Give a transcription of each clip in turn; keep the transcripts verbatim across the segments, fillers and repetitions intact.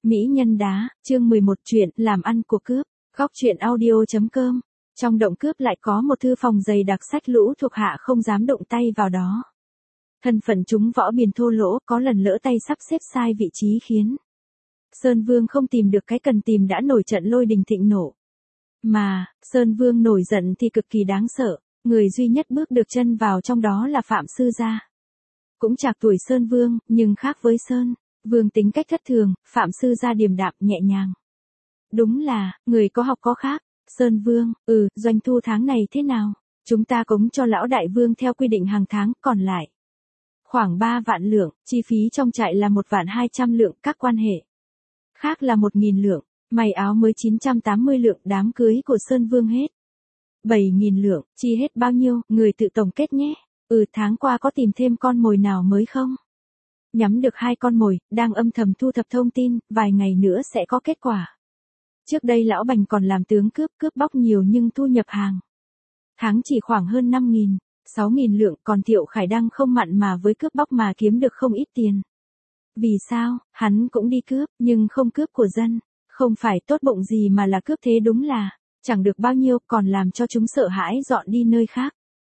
Mỹ nhân đá, chương mười một chuyện làm ăn của cướp, góc truyện audio.com. Trong động cướp lại có một thư phòng dày đặc sách lũ thuộc hạ không dám động tay vào đó. Thân phận chúng võ biền thô lỗ, có lần lỡ tay sắp xếp sai vị trí khiến Sơn Vương không tìm được cái cần tìm đã nổi trận lôi đình thịnh nộ. Mà, Sơn Vương nổi giận thì cực kỳ đáng sợ, người duy nhất bước được chân vào trong đó là Phạm Sư Gia. Cũng trạc tuổi Sơn Vương, nhưng khác với Sơn Vương tính cách thất thường, Phạm Sư Gia điềm đạm nhẹ nhàng. Đúng là, người có học có khác. Sơn Vương, ừ, doanh thu tháng này thế nào? Chúng ta cống cho lão đại vương theo quy định hàng tháng, còn lại khoảng ba vạn lượng, chi phí trong trại là một vạn hai trăm lượng, các quan hệ khác là một nghìn lượng, may áo mới chín trăm tám mươi lượng, đám cưới của Sơn Vương hết bảy nghìn lượng, chi hết bao nhiêu, người tự tổng kết nhé. Ừ, tháng qua có tìm thêm con mồi nào mới không? Nhắm được hai con mồi, đang âm thầm thu thập thông tin, vài ngày nữa sẽ có kết quả. Trước đây lão Bành còn làm tướng cướp, cướp bóc nhiều nhưng thu nhập hàng tháng chỉ khoảng hơn năm nghìn, sáu nghìn lượng, còn Thiệu Khải đang không mặn mà với cướp bóc mà kiếm được không ít tiền. Vì sao? Hắn cũng đi cướp, nhưng không cướp của dân, không phải tốt bụng gì mà là cướp, thế đúng là chẳng được bao nhiêu, còn làm cho chúng sợ hãi dọn đi nơi khác.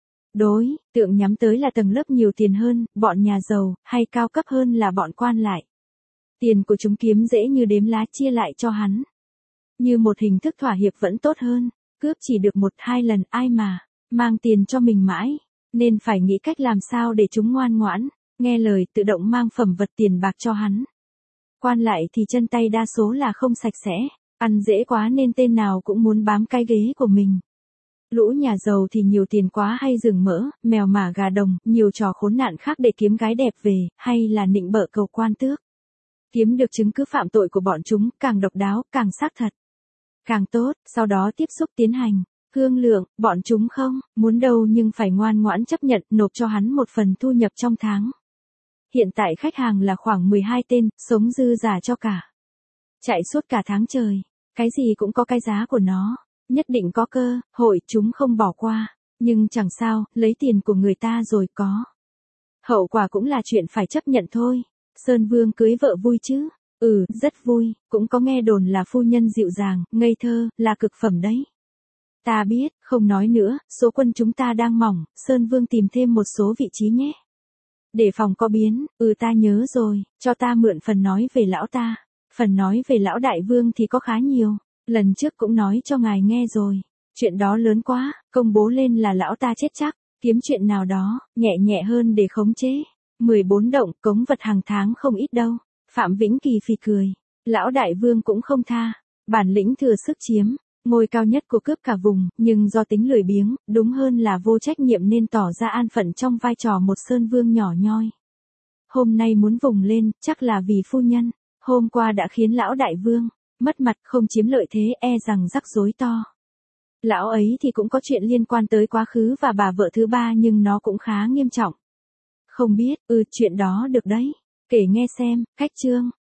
Đối tượng nhắm tới là tầng lớp nhiều tiền hơn, bọn nhà giàu, hay cao cấp hơn là bọn quan lại. Tiền của chúng kiếm dễ như đếm lá, chia lại cho hắn như một hình thức thỏa hiệp vẫn tốt hơn. Cướp chỉ được một hai lần, ai mà mang tiền cho mình mãi, nên phải nghĩ cách làm sao để chúng ngoan ngoãn, nghe lời, tự động mang phẩm vật tiền bạc cho hắn. Quan lại thì chân tay đa số là không sạch sẽ, ăn dễ quá nên tên nào cũng muốn bám cái ghế của mình. Lũ nhà giàu thì nhiều tiền quá hay rừng mỡ, mèo mả gà đồng, nhiều trò khốn nạn khác để kiếm gái đẹp về, hay là nịnh bợ cầu quan tước. Kiếm được chứng cứ phạm tội của bọn chúng, càng độc đáo, càng xác thật, càng tốt, sau đó tiếp xúc tiến hành thương lượng, bọn chúng không muốn đâu nhưng phải ngoan ngoãn chấp nhận, nộp cho hắn một phần thu nhập trong tháng. Hiện tại khách hàng là khoảng mười hai tên, sống dư giả cho cả chạy suốt cả tháng trời, cái gì cũng có cái giá của nó, nhất định có cơ hội chúng không bỏ qua, nhưng chẳng sao, lấy tiền của người ta rồi có hậu quả cũng là chuyện phải chấp nhận thôi. Sơn Vương cưới vợ vui chứ? Ừ, rất vui, cũng có nghe đồn là phu nhân dịu dàng, ngây thơ, là cực phẩm đấy. Ta biết, không nói nữa, số quân chúng ta đang mỏng, Sơn Vương tìm thêm một số vị trí nhé. Để phòng có biến, ừ ta nhớ rồi, cho ta mượn phần nói về lão ta. Phần nói về lão đại vương thì có khá nhiều, lần trước cũng nói cho ngài nghe rồi. Chuyện đó lớn quá, công bố lên là lão ta chết chắc, kiếm chuyện nào đó, nhẹ nhẹ hơn để khống chế. mười bốn động, cống vật hàng tháng không ít đâu. Phạm Vĩnh Kỳ phì cười. Lão đại vương cũng không tha, bản lĩnh thừa sức chiếm ngôi cao nhất của cướp cả vùng, nhưng do tính lười biếng, đúng hơn là vô trách nhiệm nên tỏ ra an phận trong vai trò một Sơn Vương nhỏ nhoi. Hôm nay muốn vùng lên, chắc là vì phu nhân hôm qua đã khiến lão đại vương mất mặt, không chiếm lợi thế e rằng rắc rối to. Lão ấy thì cũng có chuyện liên quan tới quá khứ và bà vợ thứ ba nhưng nó cũng khá nghiêm trọng. Không biết, ừ chuyện đó được đấy. Kể nghe xem, cách chương.